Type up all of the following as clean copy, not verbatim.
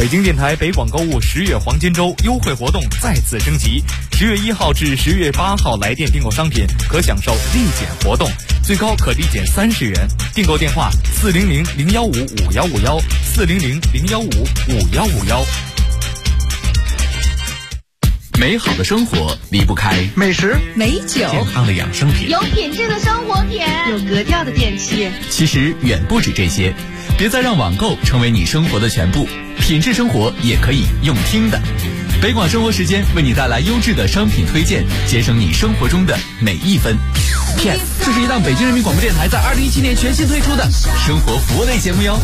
北京电台北广购物10月黄金周优惠活动再次升级，10月1号至10月8号来电订购商品可享受立减活动，最高可立减30元。订购电话400-015-5151，400-015-5151。 美好的生活离不开美食、 美酒、 健康的养生品， 有品质的生活品， 有格调的电器。 其实远不止这些，别再让网购成为你生活的全部，品质生活也可以用听的。北广生活时间为你带来优质的商品推荐，节省你生活中的每一分。PS， 这是一档北京人民广播电台在2017年全新推出的生活服务类节目哟。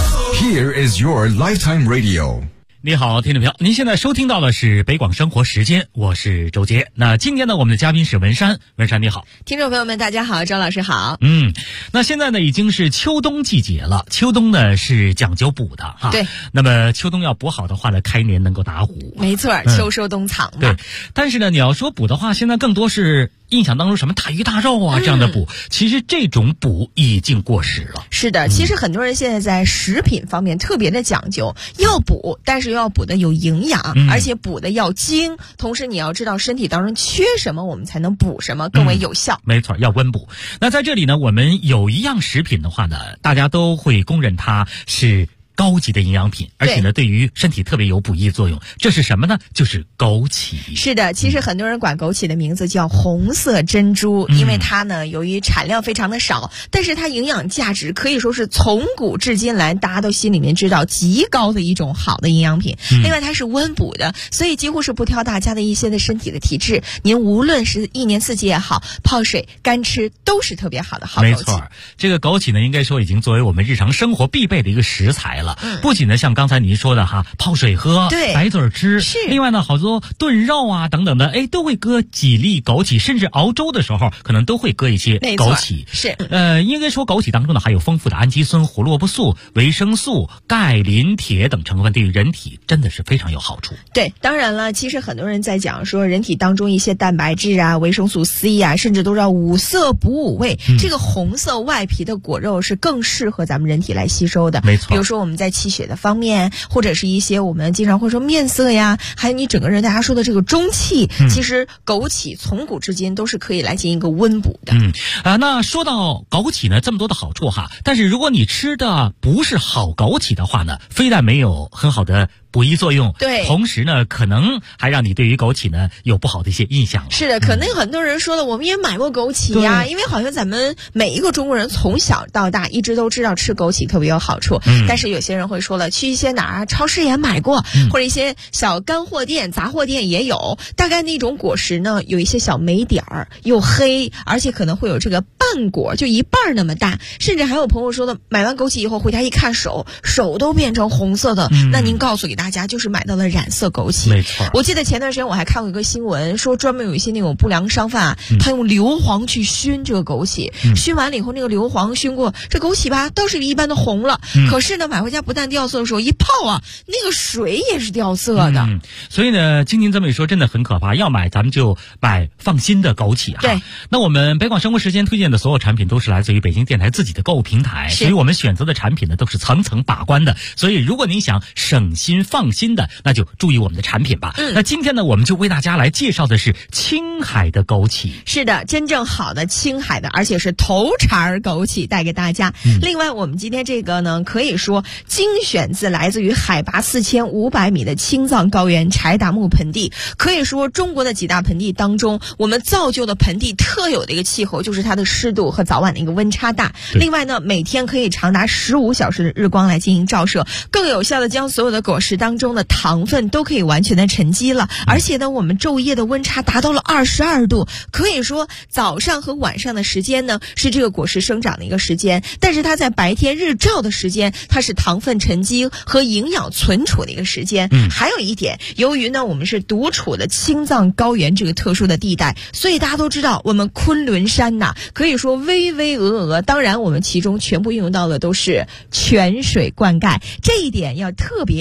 Here is your lifetime radio。 你好，听众朋友，您现在收听到的是北广生活时间，我是周杰。那今天呢，我们的嘉宾是文山，文山你好。 听众朋友们，大家好，周老师好。 那现在呢已经是秋冬季节了，秋冬呢是讲究补的哈。 对。 那么秋冬要补好的话呢，开年能够打虎。 没错，秋收冬藏嘛。 对。但是呢，你要说补的话，现在更多是印象当中什么大鱼大肉啊这样的补，其实这种补已经过时了。 是的，其实很多人现在在食品方面特别的讲究，要补，但是要补的有营养，而且补的要精，同时你要知道身体当中缺什么，我们才能补什么更为有效。 没错，要温补。那在这里呢，我们有一样食品的话呢，大家都会公认它是高级的营养品，而且呢对于身体特别有补益作用。这是什么呢？就是枸杞。 是的，其实很多人管枸杞的名字叫红色珍珠，因为它呢由于产量非常的少，但是它营养价值可以说是从古至今来大家都心里面知道极高的一种好的营养品。另外它是温补的，所以几乎是不挑大家的一些的身体的体质，您无论是一年四季也好，泡水干吃都是特别好的好枸杞。 没错，这个枸杞呢应该说已经作为我们日常生活必备的一个食材了。不仅呢像刚才您说的哈，泡水喝， 对， 白嘴吃， 是。 另外呢好多炖肉啊等等的，都会搁几粒枸杞，甚至熬粥的时候可能都会搁一些枸杞。 是。 应该说枸杞当中呢含有丰富的氨基酸、胡萝卜素、维生素、钙、磷、铁等成分，对于人体真的是非常有好处。 对，当然了，其实很多人在讲说人体当中一些蛋白质啊、维生素 C 啊，甚至都叫五色补五味，这个红色外皮的果肉是更适合咱们人体来吸收的。 没错。 比如说我们在气血的方面，或者是一些我们经常会说面色呀，还有你整个人大家说的这个中气，其实枸杞从古至今都是可以来进行一个温补的。 那说到枸杞呢，这么多的好处哈，但是如果你吃的不是好枸杞的话呢，非但没有很好的补益作用， 对， 同时呢可能还让你对于枸杞呢有不好的一些印象了。 是的，可能有很多人说了，我们也买过枸杞呀，因为好像咱们每一个中国人从小到大一直都知道吃枸杞特别有好处，但是有些人会说了，去一些哪儿超市也买过，或者一些小干货店、杂货店也有，大概那种果实呢有一些小霉点儿，又黑，而且可能会有这个半果，就一半那么大，甚至还有朋友说的，买完枸杞以后回家一看手都变成红色的，那您告诉给大家就是买到了染色枸杞。 没错。 我记得前段时间我还看过一个新闻，说专门有一些那种不良商贩他用硫磺去熏这个枸杞，熏完了以后那个硫磺熏过，这枸杞吧都是一般的红了，可是呢买回家不但掉色的时候一泡啊，那个水也是掉色的。 所以呢经您这么一说真的很可怕，要买咱们就买放心的枸杞哈。 对。 那我们北广生活时间推荐的所有产品都是来自于北京电台自己的购物平台，所以我们选择的产品呢都是层层把关的，所以如果您想省心放心的，那就注意我们的产品吧。那今天呢我们就为大家来介绍的是青海的枸杞。 是的，真正好的青海的，而且是头茬枸杞带给大家。另外我们今天这个呢可以说精选自来自于海拔4500米的青藏高原柴达木盆地，可以说中国的几大盆地当中，我们造就的盆地特有的一个气候就是它的湿度和早晚的一个温差大。另外呢每天可以长达15小时的日光来进行照射，更有效的将所有的果实当中的糖分都可以完全的沉积了。而且呢我们昼夜的温差达到了22度，可以说早上和晚上的时间呢是这个果实生长的一个时间，但是它在白天日照的时间，它是糖分沉积和营养存储的一个时间。还有一点，由于呢我们是独处的青藏高原这个特殊的地带，所以大家都知道我们昆仑山呐可以说巍巍峨峨，当然我们其中全部运用到的都是泉水灌溉，这一点要特别强调给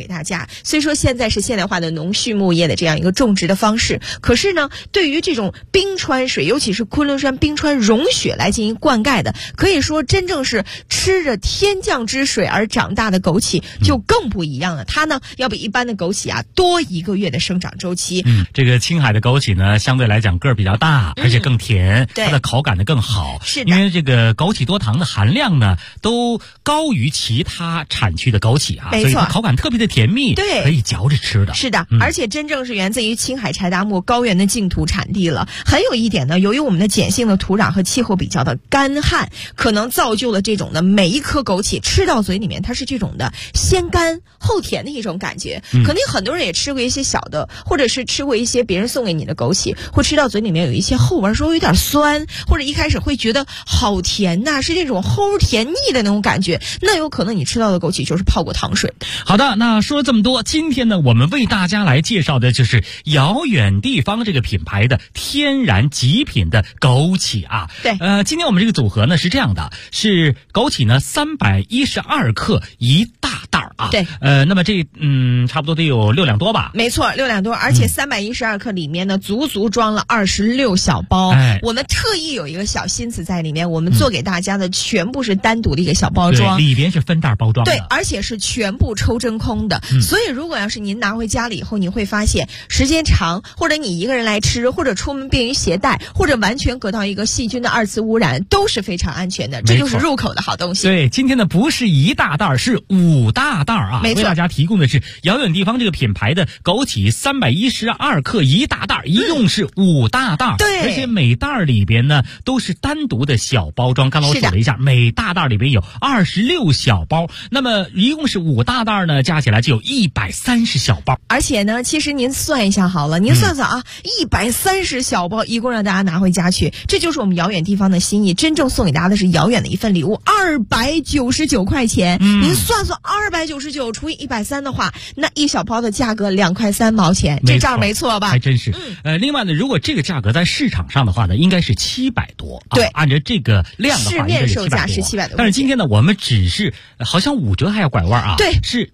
给大家。虽说现在是现代化的农畜牧业的这样一个种植的方式，可是呢，对于这种冰川水，尤其是昆仑山冰川融雪来进行灌溉的，可以说真正是吃着天降之水而长大的枸杞就更不一样了。它呢要比一般的枸杞啊多1个月的生长周期。 这个青海的枸杞呢，相对来讲个儿比较大，而且更甜，它的口感呢更好。 是的， 因为这个枸杞多糖的含量呢都高于其他产区的枸杞啊，所以它口感特别的甜蜜， 对， 可以嚼着吃的。 是的，而且真正是源自于青海柴达木高原的净土产地了。还有一点呢，由于我们的碱性的土壤和气候比较的干旱，可能造就了这种的每一颗枸杞吃到嘴里面，它是这种的先干后甜的一种感觉。肯定很多人也吃过一些小的，或者是吃过一些别人送给你的枸杞，会吃到嘴里面有一些后味，说有点酸，或者一开始会觉得好甜呐，是这种齁甜腻的那种感觉。那有可能你吃到的枸杞就是泡过糖水。 好的，那说了这么多，今天呢，我们为大家来介绍的就是遥远地方这个品牌的天然极品的枸杞啊。 对， 今天我们这个组合呢是这样的，是枸杞呢312克1大袋啊。 对， 那么这差不多得有6两多吧？ 没错，6两多，而且312克里面呢，足装了26小包。我们特意有一个小心思在里面，我们做给大家的全部是单独的一个小包装， 里边是分袋包装的， 对，而且是全部抽真空的。所以如果要是您拿回家了以后，你会发现时间长，或者你一个人来吃，或者出门便于携带，或者完全隔到一个细菌的2次污染，都是非常安全的。这就是入口的好东西。 对，今天呢不是1大袋，是5大袋啊！ 没错， 为大家提供的是遥远地方这个品牌的枸杞312克1大袋，一共是5大袋。 对， 而且每袋里边呢都是单独的小包装。刚才我数了一下，每大袋里边有26小包，那么一共是5大袋呢，加起来就有130小包。 而且呢，其实您算一下好了，您算算啊，130小包一共让大家拿回家去，这就是我们遥远地方的心意。真正送给大家的是遥远的一份礼物，299块钱。您算算299除以130的话，那一小包的价格2块3毛钱，这账没错吧？ 还真是。另外呢，如果这个价格在市场上的话呢，应该是700多。 对， 按照这个量的话， 市面售价是700多。 但是今天呢，我们只是好像5折还要拐弯啊。 对， 是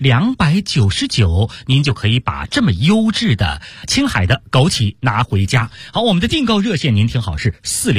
299，您就可以把这么优质的青海的枸杞拿回家。好，我们的订购热线您听好，是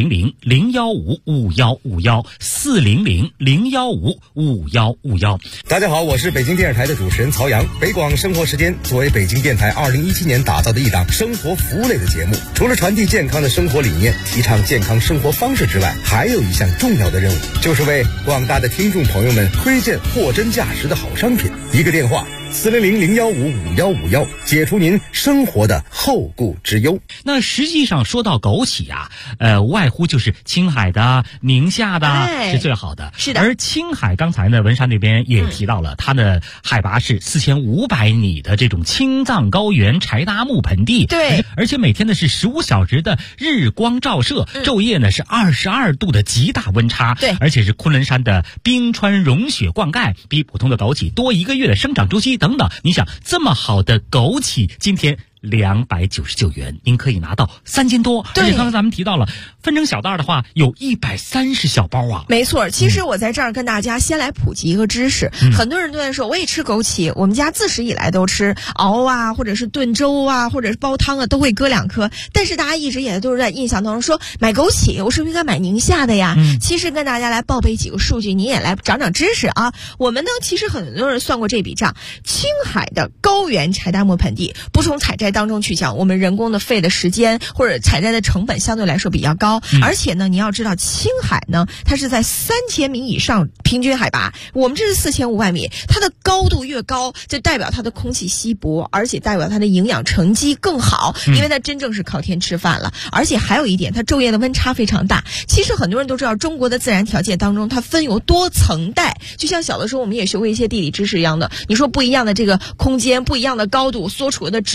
400-015-5151，400-015-5151。 大家好，我是北京电视台的主持人曹阳。北广生活时间作为北京电台2017年打造的一档生活服务类的节目，除了传递健康的生活理念，提倡健康生活方式之外，还有一项重要的任务，就是为广大的听众朋友们推荐货真价实的好商品。一个电话400-015-5151，解除您生活的后顾之忧。 那实际上说到枸杞啊，无外乎就是青海的、宁夏的是最好的。 是的。 而青海刚才呢，文山那边也提到了，它的海拔是4500米的这种青藏高原柴达木盆地。 对。 而且每天呢是15小时的日光照射，昼夜呢是22度的极大温差。 对。 而且是昆仑山的冰川融雪灌溉，比普通的枸杞多1个月的生长周期。等等，你想这么好的枸杞，今天299元，您可以拿到3斤多。而且刚才咱们提到了分成小袋的话，有130小包啊。 没错，其实我在这儿跟大家先来普及一个知识。很多人都在说，我也吃枸杞，我们家自始以来都吃，熬啊，或者是炖粥啊，或者是煲汤啊，都会搁2颗。但是大家一直也都是在印象当中说，买枸杞，我是不是应该买宁夏的呀？其实跟大家来报备几个数据，你也来长长知识啊。我们呢，其实很多人算过这笔账，青海的高原柴达木盆地，不从采摘当中去讲，我们人工的费的时间或者采摘的成本相对来说比较高。而且呢，你要知道青海呢，它是在3000米以上平均海拔，我们这是4500米，它的高度越高，就代表它的空气稀薄，而且代表它的营养成绩更好，因为它真正是靠天吃饭了。而且还有一点，它昼夜的温差非常大。其实很多人都知道，中国的自然条件当中，它分有多层带，就像小的时候我们也学过一些地理知识一样的，你说不一样的这个空间，不一样的高度，所处的植被也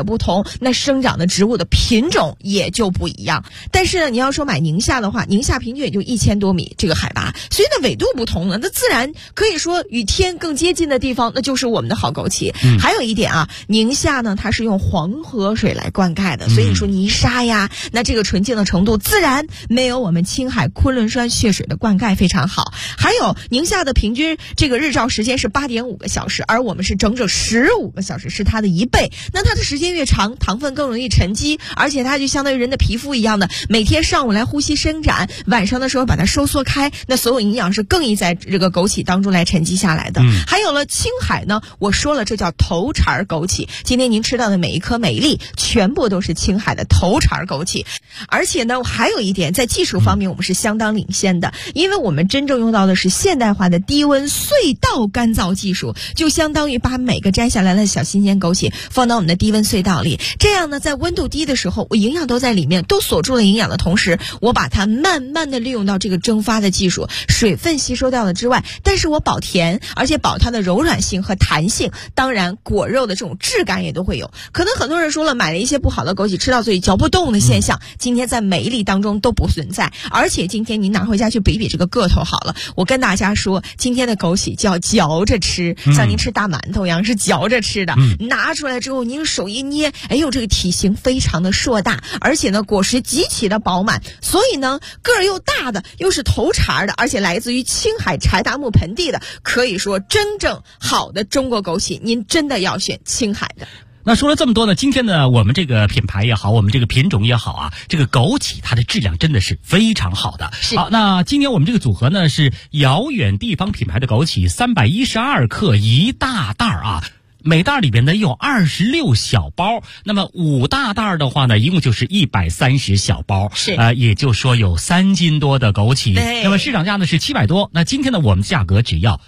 不同，那生长的植物的品种也就不一样。但是呢，你要说买宁夏的话，宁夏平均也就1000多米这个海拔，所以呢纬度不同了，那自然可以说与天更接近的地方，那就是我们的好枸杞。还有一点啊，宁夏呢它是用黄河水来灌溉的，所以说泥沙呀，那这个纯净的程度自然没有我们青海昆仑山血水的灌溉非常好。还有宁夏的平均这个日照时间是8.5个小时，而我们是整整15个小时，是它的1倍。那它的时间越长，糖分更容易沉积，而且它就相当于人的皮肤一样的，每天上午来呼吸伸展，晚上的时候把它收缩开，那所有营养是更易在这个枸杞当中来沉积下来的。还有了青海呢，我说了这叫头茬枸杞，今天您吃到的每一颗每一粒全部都是青海的头茬枸杞。而且呢还有一点，在技术方面我们是相当领先的，因为我们真正用到的是现代化的低温隧道干燥技术，就相当于把每个摘下来的小新鲜枸杞放到我们的低温隧道里，这样呢在温度低的时候，我营养都在里面，都锁住了营养的同时，我把它慢慢的利用到这个蒸发的技术，水分吸收掉了之外，但是我保甜，而且保它的柔软性和弹性，当然果肉的这种质感也都会有。可能很多人说了，买了一些不好的枸杞吃到嘴里嚼不动的现象，今天在每一粒当中都不存在。而且今天您拿回家去比比这个个头好了，我跟大家说，今天的枸杞就要嚼着吃，像您吃大馒头一样是嚼着吃的。拿出来之后您手一捏，哎呦，这个体型非常的硕大，而且呢果实极其的饱满，所以呢个儿又大的，又是头茬的，而且来自于青海柴达木盆地的，可以说真正好的中国枸杞，您真的要选青海的。 那说了这么多呢，今天呢我们这个品牌也好，我们这个品种也好啊，这个枸杞它的质量真的是非常好的。好，那今天我们这个组合呢是遥远地方品牌的枸杞，312克1大袋啊。每袋里边呢有26小包，那么5大袋的话呢，一共就是130小包，也就是说有3斤多的枸杞。那么市场价呢是700多，那今天呢我们价格只要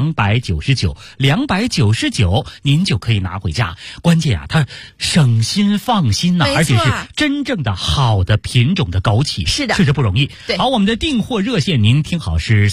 299，您就可以拿回家。关键啊，它省心放心呐，而且是真正的好的品种的枸杞， 是的， 确实不容易。好，我们的订货热线您听好是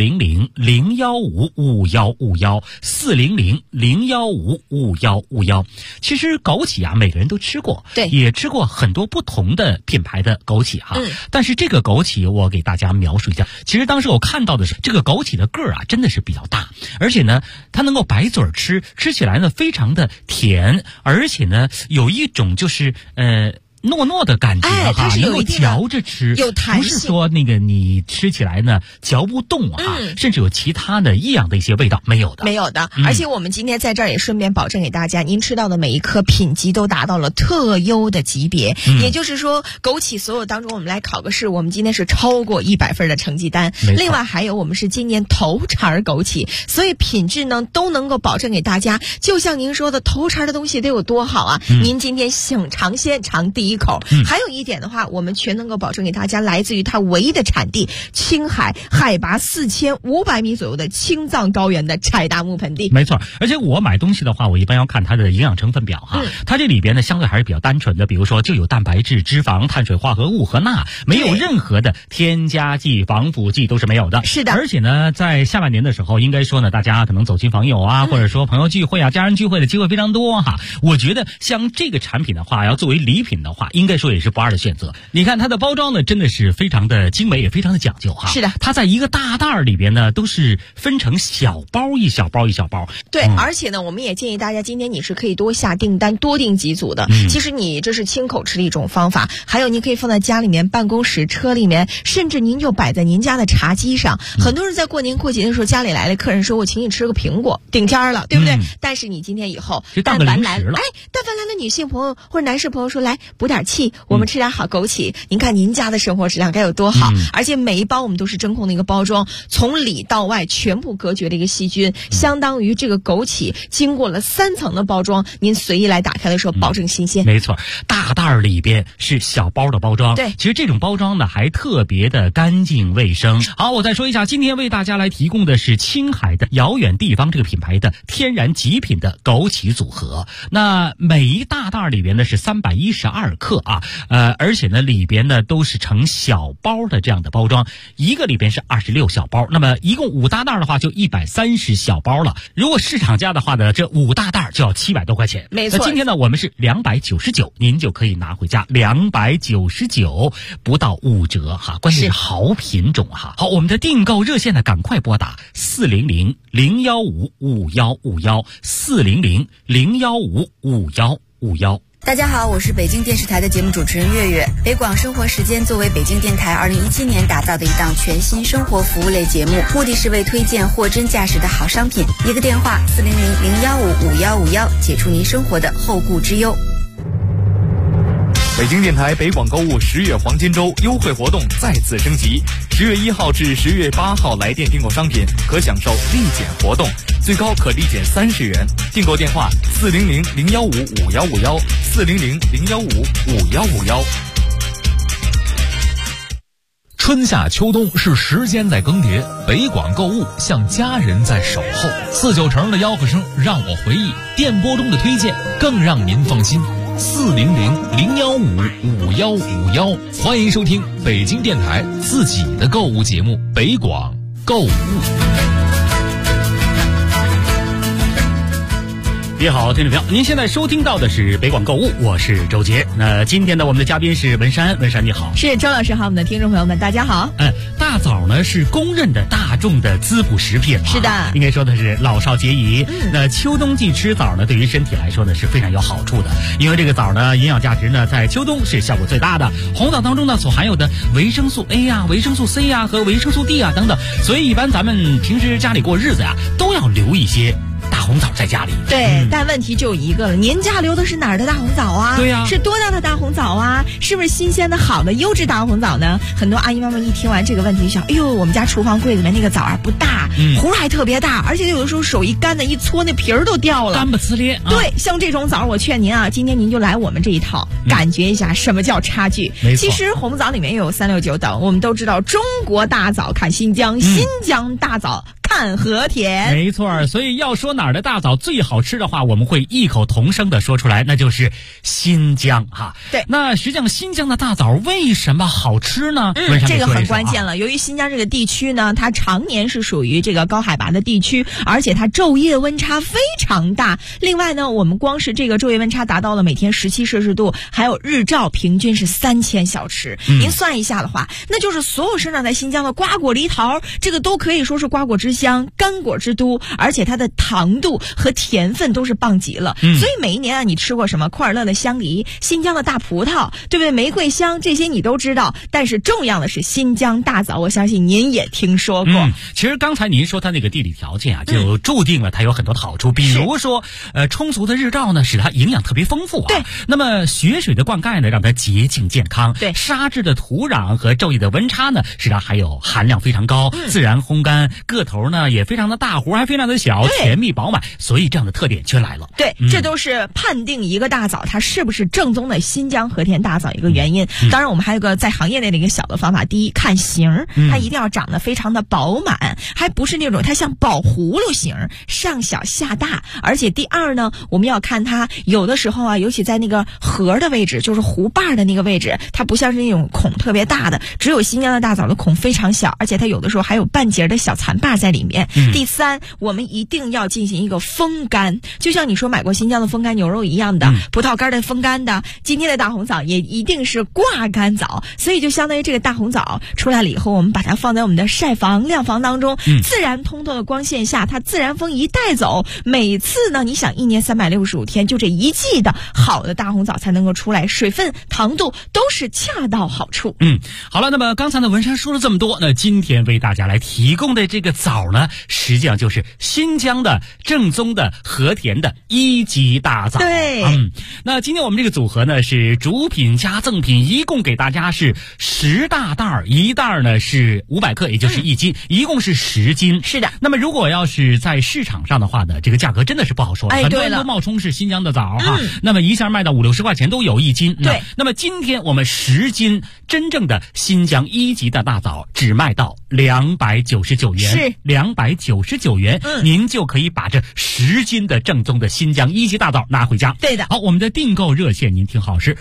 400-015-5151，400-015-5151。其实枸杞啊，每个人都吃过，对，也吃过很多不同的品牌的枸杞哈。但是这个枸杞我给大家描述一下，其实当时我看到的是这个枸杞的个儿啊，真的是比较大，而且呢，它能够白嘴吃，吃起来呢非常的甜，而且呢有一种就是糯糯的感觉它是有一定的能够嚼着吃， 有弹性， 不是说那个你吃起来呢嚼不动啊，甚至有其他的异样的一些味道，没有的。 而且我们今天在这儿也顺便保证给大家，您吃到的每一颗品级都达到了特优的级别，也就是说枸杞所有当中我们来考个试，我们今天是超过100分的成绩单。另外还有我们是今年头茬枸杞，所以品质呢都能够保证给大家。就像您说的，头茬的东西得有多好啊，您今天想尝鲜尝第一口。还有一点的话，我们全能够保证给大家来自于它唯一的产地青海海拔4500米左右的青藏高原的柴达木盆地。 没错，而且我买东西的话，我一般要看它的营养成分表哈，它这里边呢相对还是比较单纯的，比如说就有蛋白质、脂肪、碳水化合物和钠，没有任何的添加剂、防腐剂，都是没有的。 是的。 而且呢，在下半年的时候，应该说呢，大家可能走亲访友啊，或者说朋友聚会啊、家人聚会的机会非常多哈。我觉得像这个产品的话，要作为礼品的话，应该说也是不二的选择。你看它的包装呢，真的是非常的精美，也非常的讲究哈。 是的， 它在一个大袋里边呢，都是分成小包一小包一小包。 对，而且呢，我们也建议大家今天你是可以多下订单，多订几组的。其实你这是亲口吃的一种方法，还有你可以放在家里面、办公室、车里面，甚至您就摆在您家的茶几上。很多人在过年过节的时候，家里来了客人说我请你吃个苹果，顶天了，对不对？但是你今天以后，但凡来了女性朋友或者男士朋友说来补点气，我们吃点好枸杞，您看您家的生活质量该有多好。而且每一包我们都是真空的一个包装，从里到外全部隔绝了一个细菌，相当于这个枸杞经过了3层的包装，您随意来打开的时候保证新鲜。 没错，大袋里边是小包的包装， 对， 其实这种包装呢还特别的干净卫生。好，我再说一下，今天为大家来提供的是青海的遥远地方这个品牌的天然极品的枸杞组合。那每一大袋里边呢是312 克啊，而且呢里边呢都是成小包的这样的包装，一个里边是26小包，那么一共5大袋的话就130小包了。如果市场价的话呢，这5大袋就要700多块钱。 没错。 那今天呢我们是299，您就可以拿回家，299不到5折哈，关键是好品种哈。好，我们的订购热线呢赶快拨打400-015-5151，400-015-5151。 大家好，我是北京电视台的节目主持人月月。北广生活时间作为北京电台2017年打造的一档全新生活服务类节目，目的是为推荐货真价实的好商品。一个电话400-015-5151，解除您生活的后顾之忧。 北京电台北广购物10月黄金周优惠活动再次升级，10月1号至10月8号来电订购商品可享受立减活动，最高可立减30元。订购电话400-015-5151，400-015-5151。 春夏秋冬是时间在更迭，北广购物像家人在守候。49成的吆喝声让我回忆，电波中的推荐更让您放心。400-015-5151，欢迎收听北京电台自己的购物节目《北广购物》。 你好，听众朋友，您现在收听到的是北广购物，我是周杰。那今天呢，我们的嘉宾是文山，文山你好。 是周老师好，我们的听众朋友们大家好。 大枣呢是公认的大众的滋补食品， 是的， 应该说的是老少皆宜。那秋冬季吃枣呢，对于身体来说呢是非常有好处的，因为这个枣呢营养价值呢在秋冬是效果最大的。红枣当中呢所含有的维生素 A 呀、维生素 C 呀和维生素 D 啊等等，所以一般咱们平时家里过日子呀都要留一些大红枣在家里。 对，但问题就一个了，您家留的是哪儿的大红枣啊？ 对呀， 是多大的大红枣啊？是不是新鲜的好的优质大红枣呢？很多阿姨妈妈一听完这个问题想，哎呦，我们家厨房柜子里面那个枣啊不大，核还特别大，而且有的时候手一干的一搓那皮儿都掉了， 干不呲咧。 对，像这种枣我劝您啊，今天您就来我们这一套，感觉一下什么叫差距。其实红枣里面有369等，我们都知道中国大枣看新疆，新疆大枣看和田。 没错，所以要说哪儿的大枣最好吃的话，我们会异口同声的说出来，那就是新疆哈。 对， 那实际上新疆的大枣为什么好吃呢？ 这个很关键了。由于新疆这个地区呢，它常年是属于这个高海拔的地区，而且它昼夜温差非常大。另外呢，我们光是这个昼夜温差达到了每天17摄氏度，还有日照平均是3000小时。您算一下的话，那就是所有生长在新疆的瓜果梨桃，这个都可以说是瓜果之乡、干果之都，而且它的糖度和甜分都是棒极了。所以每一年啊，你吃过什么库尔勒的香梨、新疆的大葡萄，对不对？玫瑰香这些你都知道，但是重要的是新疆大枣，我相信您也听说过。 其实刚才您说它那个地理条件啊，就注定了它有很多的好处，比如说充足的日照呢，使它营养特别丰富啊。 对， 那么雪水的灌溉呢，让它洁净健康。 对， 沙质的土壤和昼夜的温差呢，使它还有含量非常高，自然烘干，个头呢也非常的大，核还非常的小，甜蜜饱满，所以这样的特点全来了。 对，这都是判定一个大枣它是不是正宗的新疆和田大枣一个原因。当然我们还有个在行业内的一个小的方法，第一看形，它一定要长得非常的饱满，还不是那种它像宝葫芦形，上小下大。而且第二呢，我们要看它有的时候啊，尤其在那个核的位置，就是弧瓣的那个位置，它不像是那种孔特别大的，只有新疆的大枣的孔非常小，而且它有的时候还有半截的小残瓣在里面。第三，我们一定要进行一个风干，就像你说买过新疆的风干牛肉一样的，葡萄干的风干的，今天的大红枣也一定是挂干枣，所以就相当于这个大红枣出来了以后，我们把它放在我们的晒房、晾房当中，自然通透的光线下，它自然风一带走，每次呢，你想一年365天，就这一季的好的大红枣才能够出来，水分、糖度都是恰到好处。 好了，那么刚才呢文山说了这么多，那今天为大家来提供的这个枣呢，实际上就是新疆的正宗的和田的1级大枣。 对， 那今天我们这个组合呢是主品加赠品，一共给大家是10大袋，一袋呢是500克，也就是1斤，一共是10斤。 是的。 那么如果要是在市场上的话呢，这个价格真的是不好说，很多人都冒充是新疆的枣哈，那么一下卖到50-60块钱都有1斤。 对。 那么今天我们10斤真正的新疆1级的大枣只卖到 299元， 是 299元，您就可以把这10斤的正宗的新疆一级大枣拿回家。 对的。 好，我们的订购热线您听好是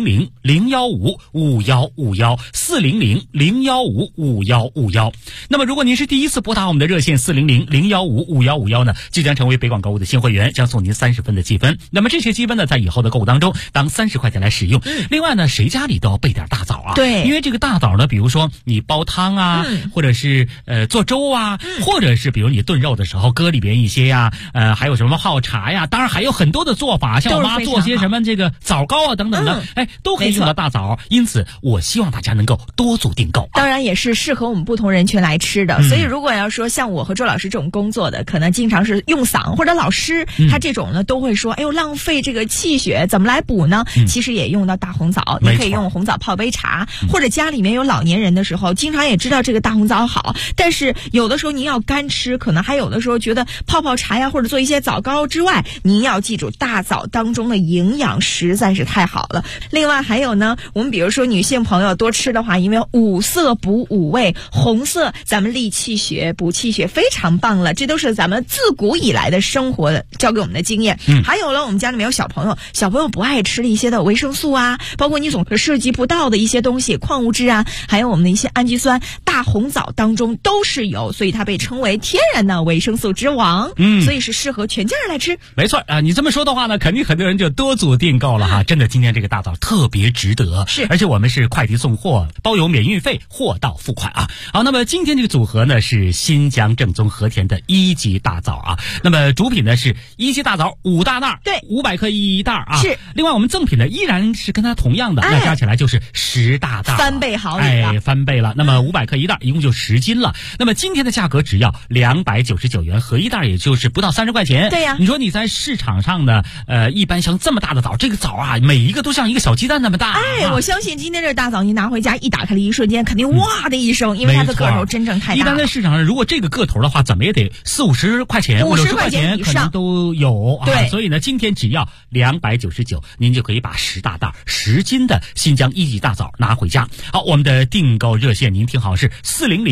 400-015-5151，400-015-5151。那么如果您是第一次拨打我们的热线400-015-5151呢，就将成为北广购物的新会员，将送您30分的积分。那么这些积分呢，在以后的购物当中当30块钱来使用。另外呢，谁家里都要备点大枣啊。 对， 因为这个大枣呢，比如说你煲汤啊，或者是做粥啊，或者是比如你炖肉的时候搁里边一些呀，还有什么泡茶呀，当然还有很多的做法，像我妈做些什么这个枣糕啊等等的，都可以用到大枣。因此我希望大家能够多组订购。 当然也是适合我们不同人群来吃的。所以如果要说像我和周老师这种工作的，可能经常是用嗓，或者老师他这种呢都会说，哎呦浪费这个气血，怎么来补呢？其实也用到大红枣，你可以用红枣泡杯茶，或者家里面有老年人的时候，经常也知道这个大红枣好，但是有的时候您要干吃，可能还有的时候觉得泡泡茶呀，或者做一些枣糕之外，您要记住大枣当中的营养实在是太好了。另外还有呢，我们比如说女性朋友多吃的话，因为五色补五味，红色咱们利气血补气血非常棒了，这都是咱们自古以来的生活教给我们的经验。还有了，我们家里面有小朋友不爱吃的一些的维生素啊，包括你总是涉及不到的一些东西，矿物质啊，还有我们的一些氨基酸，大红枣当中都是有，所以它被称为天然的维生素之王。所以是适合全家人来吃。 没错啊，你这么说的话呢，肯定很多人就多组订购了哈。真的，今天这个大枣特别值得， 是， 而且我们是快递送货，包邮免运费，货到付款啊。好，那么今天这个组合呢是新疆正宗和田的1级大枣啊。那么主品呢是1级大枣5大袋， 对 ，500克1袋啊。 是。 另外我们赠品呢依然是跟它同样的，那加起来就是10大袋， 翻倍好礼了， 翻倍了。那么500克1袋，一共就10斤了。那么今天的价格只要299元，合一袋也就是不到30块钱。 对呀， 你说你在市场上呢，一般像这么大的枣，这个枣啊，每一个都像一个小鸡蛋那么大。 我相信今天这大枣你拿回家一打开的一瞬间，肯定哇的一声，因为它的个头真正太大了。 一般在市场上，如果这个个头的话，怎么也得40-50块钱，50块钱可能都有。 对， 所以呢，今天只要299，您就可以把10大袋10斤的新疆1级大枣拿回家。好，我们的订购热线您听好是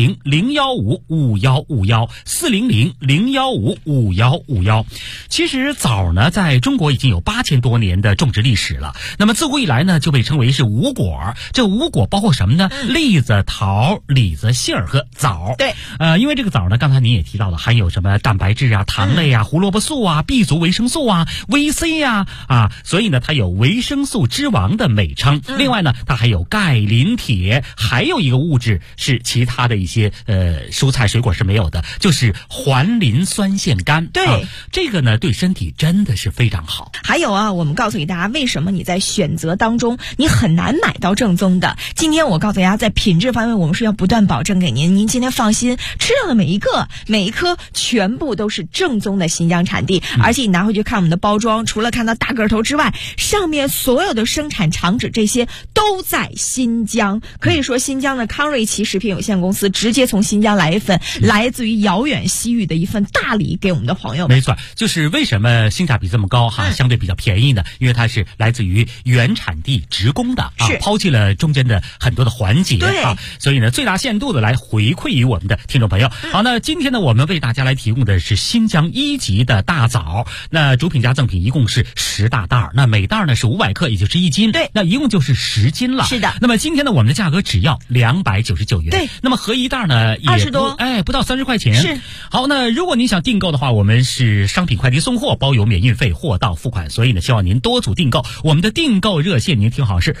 400-015-5151，400-015-5151。其实枣呢，在中国已经有8000多年的种植历史了。那么自古以来呢，就被称为是五果。这五果包括什么呢？栗子、桃、李子、杏儿和枣。 对， 因为这个枣呢，刚才您也提到了，含有什么蛋白质啊、糖类啊、胡萝卜素啊、B 族维生素啊、VC 啊，所以呢，它有维生素之王的美称。另外呢，它还有钙、磷、铁，还有一个物质是其他的一些蔬菜水果是没有的，就是环磷酸腺苷。 对， 这个呢对身体真的是非常好。 还有啊，我们告诉给大家，为什么你在选择当中你很难买到正宗的。今天我告诉大家，在品质方面我们是要不断保证给您今天放心吃到的每一颗全部都是正宗的新疆产地。而且你拿回去看我们的包装，除了看到大个头之外，上面所有的生产厂址这些都在新疆。可以说新疆的康瑞奇食品有限公司直接从新疆来一份来自于遥远西域的一份大礼给我们的朋友们。 没错，就是为什么性价比这么高相对比较便宜呢？因为它是来自于原产地直供的抛弃了中间的很多的环节所以呢最大限度的来回馈于我们的听众朋友。好，那今天呢我们为大家来提供的是新疆1级的大枣，那主品加赠品一共是10大袋，那每袋呢是500克，也就是1斤。 对， 那一共就是10斤了。 是的。 那么今天呢我们的价格只要299元。 对。 那么合一袋呢也 20多， 不到30块钱。 是。 好，那如果您想订购的话，我们是商品快递送货，包邮免运费，货到付款，所以呢希望您多组订购。我们的订购热线您听好是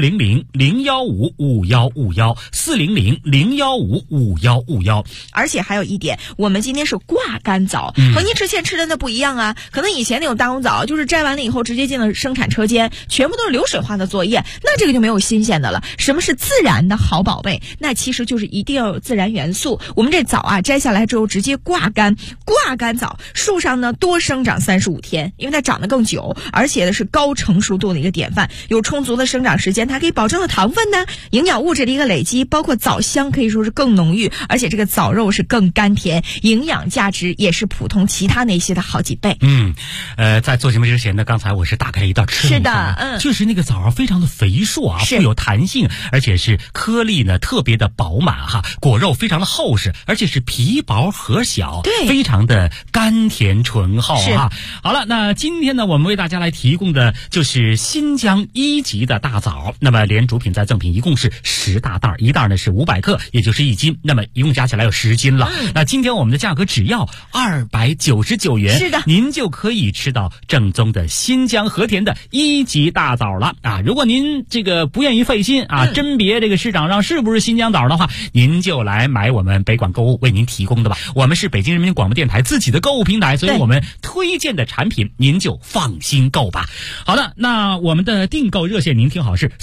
400-015-5151，400-015-5151。 而且还有一点，我们今天是挂干枣，和您之前吃的那不一样啊。可能以前那种大红枣就是摘完了以后直接进了生产车间，全部都是流水化的作业，那这个就没有新鲜的了。什么是自然的好宝贝？那其实就是一定要有自然元素。我们这枣啊摘下来之后直接挂干枣，树上呢多生长35天，因为它长得更久，而且呢是高成熟度的一个典范，有充足的生长时间，它可以保证了糖分呢、营养物质的一个累积，包括枣香可以说是更浓郁，而且这个枣肉是更甘甜，营养价值也是普通其他那些的好几倍。 在做节目之前呢，刚才我是打开了一道吃的。 是的， 就是那个枣非常的肥硕啊，富有弹性，而且是颗粒呢特别的饱满哈，果肉非常的厚实，而且是皮薄核小， 对， 非常的甘甜醇厚啊。好了，那今天呢，我们为大家来提供的就是新疆1级的大枣，那么连主品再赠品一共是10大袋，一袋呢是500克，也就是1斤，那么一共加起来有10斤了。那今天我们的价格只要299元， 是的， 您就可以吃到正宗的新疆和田的1级大枣了啊！如果您这个不愿意费心啊，甄别这个市场上是不是新疆枣的话，您就来买我们北广购物为您提供的吧。我们是北京人民广播电台自己的购物平台，所以我们推荐的产品您就放心购吧。好的，那我们的订购热线您听好，是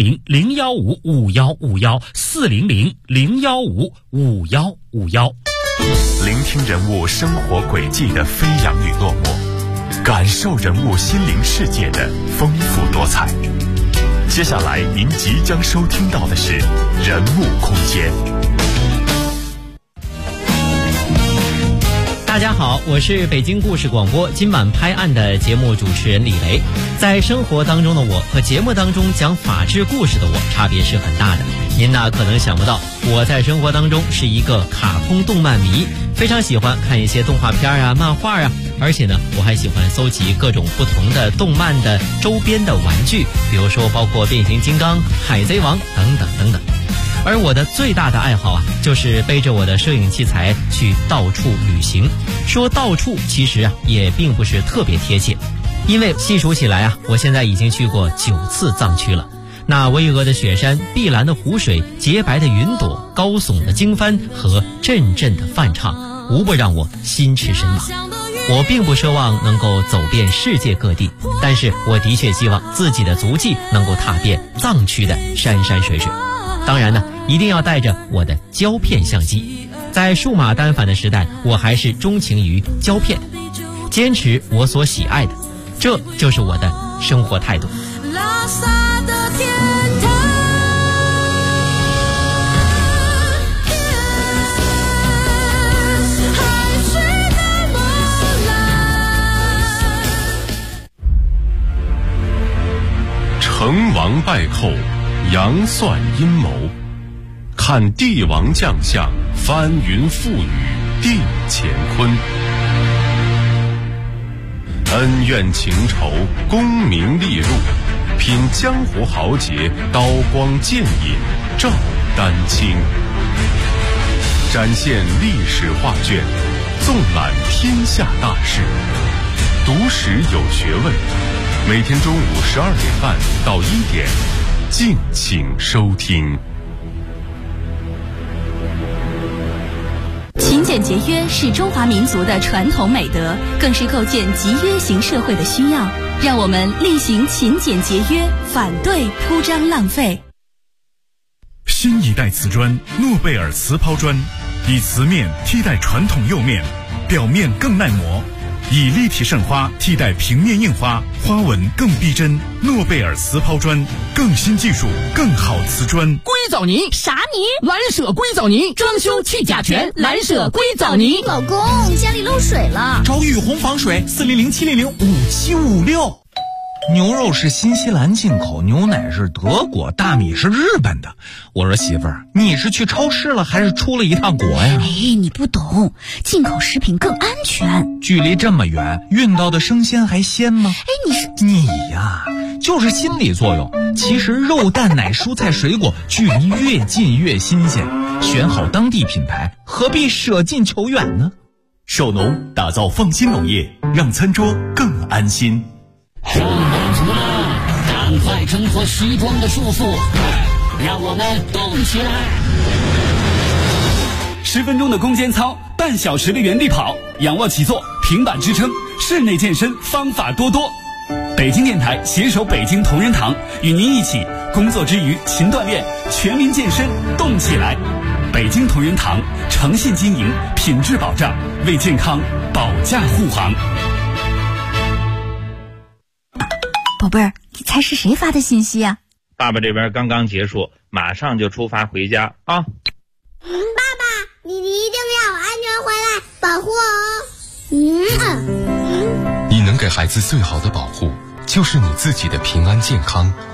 400-015-5151，400-015-5151。 聆听人物生活轨迹的飞扬与落寞，感受人物心灵世界的丰富多彩。接下来您即将收听到的是人物空间。 大家好，我是北京故事广播今晚拍案的节目主持人李雷。在生活当中的我和节目当中讲法治故事的我差别是很大的。您呢可能想不到，我在生活当中是一个卡通动漫迷，非常喜欢看一些动画片啊、漫画啊，而且呢我还喜欢搜集各种不同的动漫的周边的玩具，比如说包括变形金刚、海贼王等等等等。而我的最大的爱好啊，就是背着我的摄影器材去到处旅行。说到处其实啊也并不是特别贴切，因为细数起来啊，我现在已经去过9次藏区了。那巍峨的雪山、碧蓝的湖水、洁白的云朵、高耸的经幡和阵阵的梵唱，无不让我心驰神往。我并不奢望能够走遍世界各地，但是我的确希望自己的足迹能够踏遍藏区的山山水水。当然呢，一定要带着我的胶片相机。在数码单反的时代，我还是钟情于胶片，坚持我所喜爱的，这就是我的生活态度。拉萨的天堂，海水的波澜， 成王败寇，杨算阴谋，看帝王将相，翻云覆雨，定乾坤。恩怨情仇，功名利禄，品江湖豪杰，刀光剑影，照丹青。展现历史画卷，纵览天下大事，读史有学问。每天中午12点半到1点，敬请收听。 勤俭节约是中华民族的传统美德，更是构建集约型社会的需要。让我们力行勤俭节约，反对铺张浪费。 新一代瓷砖诺贝尔瓷抛砖，以瓷面替代传统釉面，表面更耐磨，以立体渗花替代平面印花，花纹更逼真。诺贝尔瓷抛砖，更新技术，更好瓷砖。 硅藻泥啥泥？蓝舍硅藻泥，装修去甲醛，蓝舍硅藻泥。 老公，家里漏水了， 找雨虹防水，400-700-5756。牛肉是新西兰进口，牛奶是德国，大米是日本的。我说媳妇儿，你是去超市了还是出了一趟国呀？ 哎，你不懂，进口食品更安全。 距离这么远，运到的生鲜还鲜吗？ 哎， 你呀，就是心理作用。其实肉蛋奶蔬菜水果距离越近越新鲜，选好当地品牌，何必舍近求远呢？ 首农打造放心农业，让餐桌更安心。 正南出了，赶快挣脱虚装的束缚，让我们动起来。 10分钟的攻坚操，半小时的原地跑，仰卧起坐，平板支撑，室内健身方法多多。北京电台携手北京同仁堂，与您一起工作之余勤锻炼，全民健身动起来。北京同仁堂诚信经营，品质保障，为健康保驾护航。 宝贝儿，你猜是谁发的信息啊？ 爸爸这边刚刚结束，马上就出发回家啊！ 爸爸，你一定要安全回来，保护我哦。 你能给孩子最好的保护，就是你自己的平安健康。